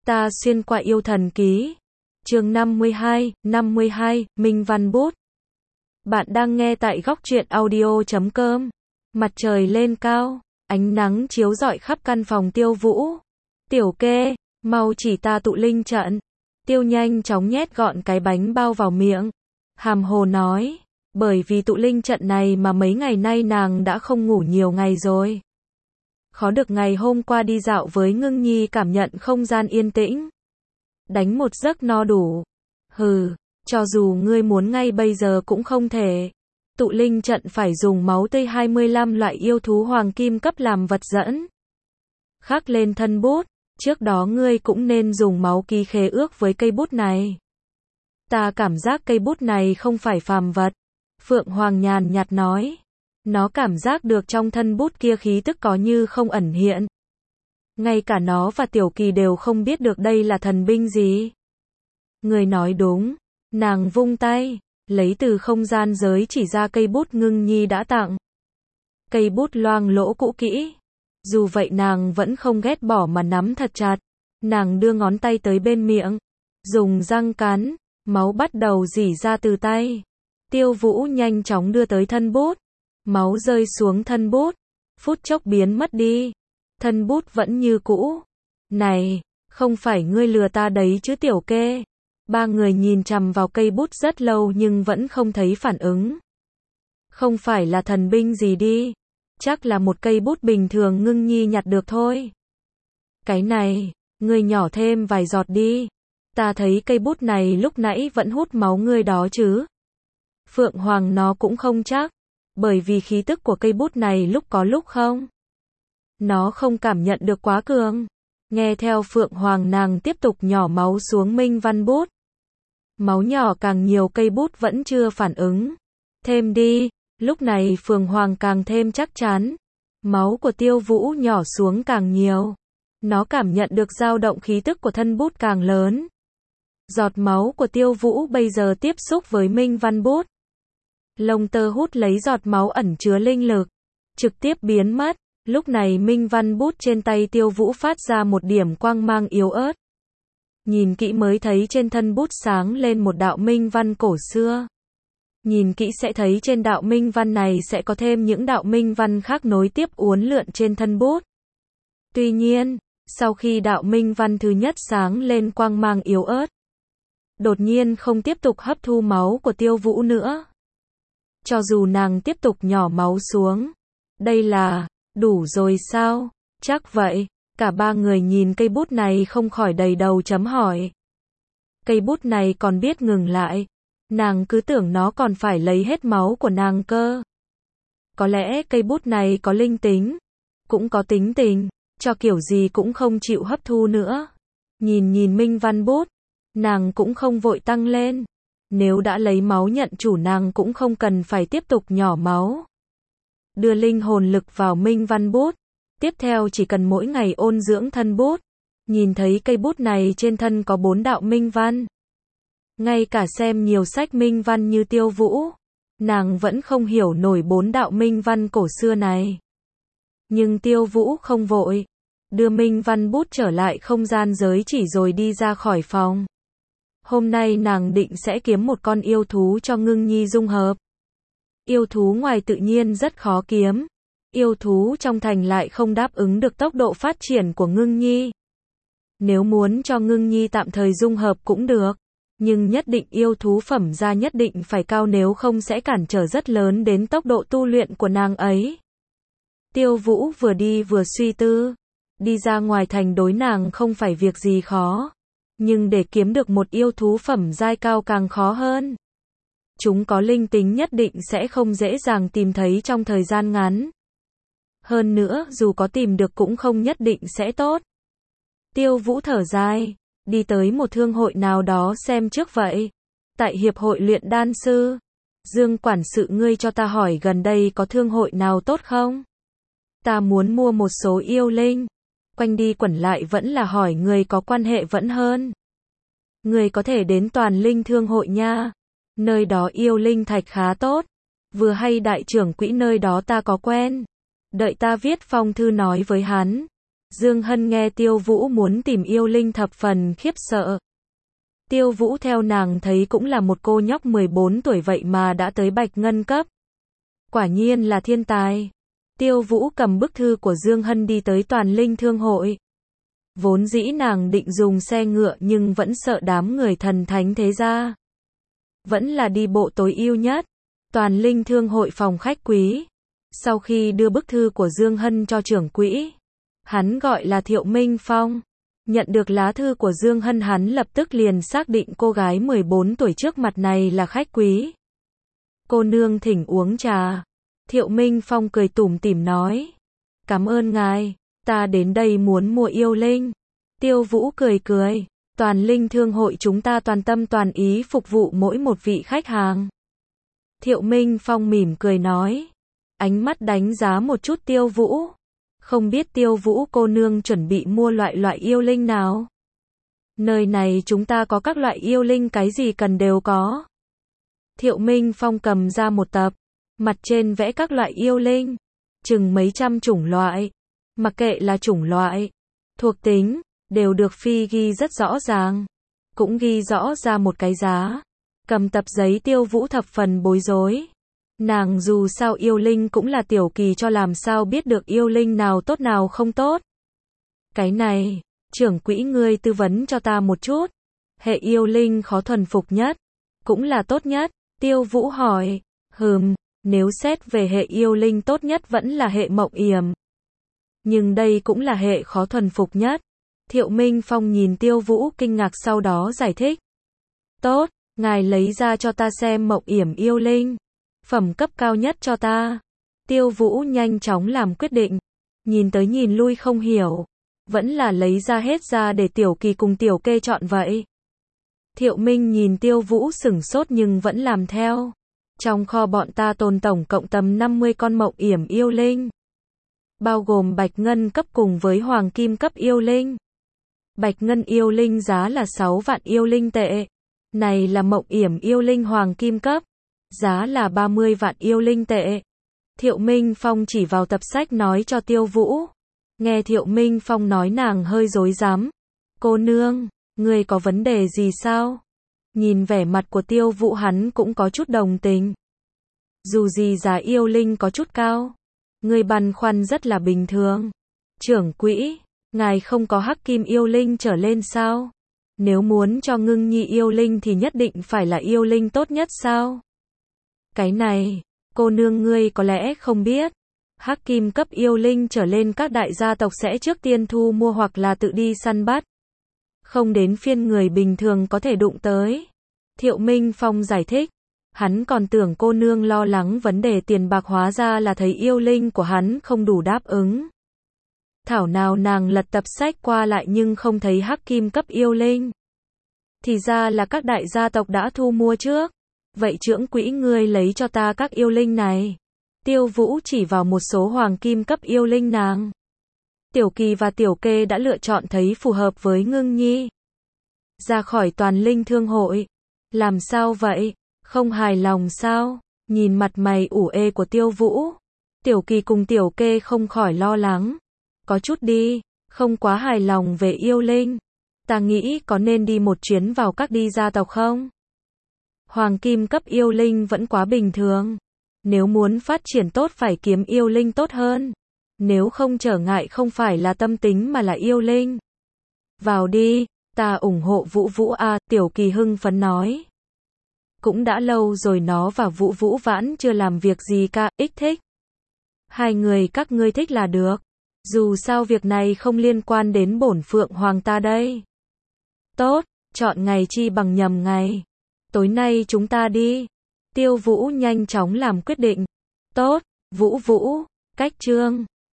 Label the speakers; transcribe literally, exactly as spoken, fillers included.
Speaker 1: Ta xuyên qua yêu thần ký. Chương năm mươi hai, năm mươi hai, Minh Văn Bút. Bạn đang nghe tại góc truyện audio chấm com. Mặt trời lên cao, ánh nắng chiếu rọi khắp căn phòng Tiêu Vũ. Tiểu Kê, mau chỉ ta tụ linh trận. Tiêu nhanh chóng nhét gọn cái bánh bao vào miệng. Hàm hồ nói, bởi vì tụ linh trận này mà mấy ngày nay nàng đã không ngủ nhiều ngày rồi. Khó được ngày hôm qua đi dạo với Ngưng Nhi cảm nhận không gian yên tĩnh. Đánh một giấc no đủ. Hừ, cho dù ngươi muốn ngay bây giờ cũng không thể. Tụ linh trận phải dùng máu tươi hai mươi lăm loại yêu thú hoàng kim cấp làm vật dẫn. Khắc lên thân bút, trước đó ngươi cũng nên dùng máu ký khế ước với cây bút này. Ta cảm giác cây bút này không phải phàm vật. Phượng Hoàng nhàn nhạt nói. Nó cảm giác được trong thân bút kia khí tức có như không ẩn hiện. Ngay cả nó và Tiểu Kỳ đều không biết được đây là thần binh gì. Người nói đúng. Nàng vung tay, lấy từ không gian giới chỉ ra cây bút Ngưng Nhi đã tặng. Cây bút loang lỗ cũ kỹ. Dù vậy nàng vẫn không ghét bỏ mà nắm thật chặt. Nàng đưa ngón tay tới bên miệng. Dùng răng cắn, máu bắt đầu rỉ ra từ tay. Tiêu Vũ nhanh chóng đưa tới thân bút. Máu rơi xuống thân bút. Phút chốc biến mất đi. Thân bút vẫn như cũ. Này, không phải ngươi lừa ta đấy chứ Tiểu Kê. Ba người nhìn chằm vào cây bút rất lâu nhưng vẫn không thấy phản ứng. Không phải là thần binh gì đi. Chắc là một cây bút bình thường Ngưng Nhi nhặt được thôi. Cái này, ngươi nhỏ thêm vài giọt đi. Ta thấy cây bút này lúc nãy vẫn hút máu ngươi đó chứ. Phượng Hoàng nó cũng không chắc. Bởi vì khí tức của cây bút này lúc có lúc không. Nó không cảm nhận được quá cường. Nghe theo Phượng Hoàng nàng tiếp tục nhỏ máu xuống Minh Văn Bút. Máu nhỏ càng nhiều cây bút vẫn chưa phản ứng. Thêm đi, lúc này Phượng Hoàng càng thêm chắc chắn. Máu của Tiêu Vũ nhỏ xuống càng nhiều. Nó cảm nhận được dao động khí tức của thân bút càng lớn. Giọt máu của Tiêu Vũ bây giờ tiếp xúc với Minh Văn Bút. Lông tơ hút lấy giọt máu ẩn chứa linh lực. Trực tiếp biến mất. Lúc này Minh Văn Bút trên tay Tiêu Vũ phát ra một điểm quang mang yếu ớt. Nhìn kỹ mới thấy trên thân bút sáng lên một đạo minh văn cổ xưa. Nhìn kỹ sẽ thấy trên đạo minh văn này sẽ có thêm những đạo minh văn khác nối tiếp uốn lượn trên thân bút. Tuy nhiên, sau khi đạo minh văn thứ nhất sáng lên quang mang yếu ớt, đột nhiên không tiếp tục hấp thu máu của Tiêu Vũ nữa. Cho dù nàng tiếp tục nhỏ máu xuống, đây là đủ rồi sao? Chắc vậy. Cả ba người nhìn cây bút này không khỏi đầy đầu chấm hỏi. Cây bút này còn biết ngừng lại. Nàng cứ tưởng nó còn phải lấy hết máu của nàng cơ. Có lẽ cây bút này có linh tính, cũng có tính tình, cho kiểu gì cũng không chịu hấp thu nữa. Nhìn nhìn Minh Văn Bút, nàng cũng không vội tăng lên. Nếu đã lấy máu nhận chủ nàng cũng không cần phải tiếp tục nhỏ máu. Đưa linh hồn lực vào Minh Văn Bút. Tiếp theo chỉ cần mỗi ngày ôn dưỡng thân bút. Nhìn thấy cây bút này trên thân có bốn đạo minh văn. Ngay cả xem nhiều sách minh văn như Tiêu Vũ, nàng vẫn không hiểu nổi bốn đạo minh văn cổ xưa này. Nhưng Tiêu Vũ không vội. Đưa Minh Văn Bút trở lại không gian giới chỉ rồi đi ra khỏi phòng. Hôm nay nàng định sẽ kiếm một con yêu thú cho Ngưng Nhi dung hợp. Yêu thú ngoài tự nhiên rất khó kiếm. Yêu thú trong thành lại không đáp ứng được tốc độ phát triển của Ngưng Nhi. Nếu muốn cho Ngưng Nhi tạm thời dung hợp cũng được. Nhưng nhất định yêu thú phẩm gia nhất định phải cao nếu không sẽ cản trở rất lớn đến tốc độ tu luyện của nàng ấy. Tiêu Vũ vừa đi vừa suy tư. Đi ra ngoài thành đối nàng không phải việc gì khó. Nhưng để kiếm được một yêu thú phẩm giai cao càng khó hơn. Chúng có linh tính nhất định sẽ không dễ dàng tìm thấy trong thời gian ngắn. Hơn nữa, dù có tìm được cũng không nhất định sẽ tốt. Tiêu Vũ thở dài, đi tới một thương hội nào đó xem trước vậy. Tại hiệp hội luyện đan sư. Dương quản sự ngươi cho ta hỏi gần đây có thương hội nào tốt không? Ta muốn mua một số yêu linh. Quanh đi quẩn lại vẫn là hỏi người có quan hệ vẫn hơn. Người có thể đến Toàn Linh thương hội nha. Nơi đó yêu linh thạch khá tốt. Vừa hay đại trưởng quỹ nơi đó ta có quen. Đợi ta viết phong thư nói với hắn. Dương Hân nghe Tiêu Vũ muốn tìm yêu linh thập phần khiếp sợ. Tiêu Vũ theo nàng thấy cũng là một cô nhóc mười bốn tuổi vậy mà đã tới bạch ngân cấp. Quả nhiên là thiên tài. Tiêu Vũ cầm bức thư của Dương Hân đi tới Toàn Linh Thương hội. Vốn dĩ nàng định dùng xe ngựa nhưng vẫn sợ đám người thần thánh thế gia. Vẫn là đi bộ tối ưu nhất. Toàn Linh Thương hội phòng khách quý. Sau khi đưa bức thư của Dương Hân cho trưởng quỹ, hắn gọi là Thiệu Minh Phong. Nhận được lá thư của Dương Hân, hắn lập tức liền xác định cô gái mười bốn tuổi trước mặt này là khách quý. Cô nương thỉnh uống trà. Thiệu Minh Phong cười tủm tỉm nói. Cảm ơn ngài, ta đến đây muốn mua yêu linh. Tiêu Vũ cười cười. Toàn Linh Thương hội chúng ta toàn tâm toàn ý phục vụ mỗi một vị khách hàng. Thiệu Minh Phong mỉm cười nói. Ánh mắt đánh giá một chút Tiêu Vũ. Không biết Tiêu Vũ cô nương chuẩn bị mua loại loại yêu linh nào? Nơi này chúng ta có các loại yêu linh, cái gì cần đều có. Thiệu Minh Phong cầm ra một tập, mặt trên vẽ các loại yêu linh, chừng mấy trăm chủng loại. Mặc kệ là chủng loại, thuộc tính, đều được phi ghi rất rõ ràng. Cũng ghi rõ ra một cái giá. Cầm tập giấy Tiêu Vũ thập phần bối rối. Nàng dù sao yêu linh cũng là tiểu kỳ, cho làm sao biết được yêu linh nào tốt nào không tốt. Cái này, trưởng quỹ ngươi tư vấn cho ta một chút. Hệ yêu linh khó thuần phục nhất, cũng là tốt nhất. Tiêu Vũ hỏi. Hừm, nếu xét về hệ yêu linh tốt nhất vẫn là hệ mộng yểm. Nhưng đây cũng là hệ khó thuần phục nhất. Thiệu Minh Phong nhìn Tiêu Vũ kinh ngạc, sau đó giải thích. Tốt, ngài lấy ra cho ta xem mộng yểm yêu linh. Phẩm cấp cao nhất cho ta. Tiêu Vũ nhanh chóng làm quyết định. Nhìn tới nhìn lui không hiểu. Vẫn là lấy ra hết ra để tiểu kỳ cùng tiểu kê chọn vậy. Thiệu Minh nhìn Tiêu Vũ sửng sốt nhưng vẫn làm theo. Trong kho bọn ta tồn tổng cộng tầm năm mươi con mộng yểm yêu linh. Bao gồm bạch ngân cấp cùng với hoàng kim cấp yêu linh. Bạch ngân yêu linh giá là sáu vạn yêu linh tệ. Này là mộng yểm yêu linh hoàng kim cấp. Giá là ba mươi vạn yêu linh tệ. Thiệu Minh Phong chỉ vào tập sách nói cho Tiêu Vũ. Nghe Thiệu Minh Phong nói nàng hơi rối rắm. Cô nương, ngươi có vấn đề gì sao? Nhìn vẻ mặt của Tiêu Vũ hắn cũng có chút đồng tình. Dù gì giá yêu linh có chút cao. Ngươi băn khoăn rất là bình thường. Trưởng quỹ, ngài không có hắc kim yêu linh trở lên sao? Nếu muốn cho ngưng nhi yêu linh thì nhất định phải là yêu linh tốt nhất sao? Cái này, cô nương ngươi có lẽ không biết. Hắc kim cấp yêu linh trở lên các đại gia tộc sẽ trước tiên thu mua hoặc là tự đi săn bắt. Không đến phiên người bình thường có thể đụng tới. Thiệu Minh Phong giải thích. Hắn còn tưởng cô nương lo lắng vấn đề tiền bạc, hóa ra là thấy yêu linh của hắn không đủ đáp ứng. Thảo nào nàng lật tập sách qua lại nhưng không thấy hắc kim cấp yêu linh. Thì ra là các đại gia tộc đã thu mua trước. Vậy trưởng quỹ ngươi lấy cho ta các yêu linh này. Tiêu Vũ chỉ vào một số hoàng kim cấp yêu linh nàng. Tiểu kỳ và tiểu kê đã lựa chọn thấy phù hợp với ngưng nhi. Ra khỏi Toàn Linh Thương hội. Làm sao vậy? Không hài lòng sao? Nhìn mặt mày ủ ê của Tiêu Vũ. Tiểu kỳ cùng tiểu kê không khỏi lo lắng. Có chút đi, không quá hài lòng về yêu linh. Ta nghĩ có nên đi một chuyến vào các đi gia tộc không? Hoàng kim cấp yêu linh vẫn quá bình thường. Nếu muốn phát triển tốt phải kiếm yêu linh tốt hơn. Nếu không trở ngại không phải là tâm tính mà là yêu linh. Vào đi, ta ủng hộ Vũ Vũ a, tiểu kỳ hưng phấn nói. Cũng đã lâu rồi nó và Vũ Vũ Vãn chưa làm việc gì cả, ích thích. Hai người các ngươi thích là được. Dù sao việc này không liên quan đến bổn phượng hoàng ta đây. Tốt, chọn ngày chi bằng nhầm ngày. Tối nay chúng ta đi. Tiêu Vũ nhanh chóng làm quyết định. Tốt, Vũ Vũ, cách chương.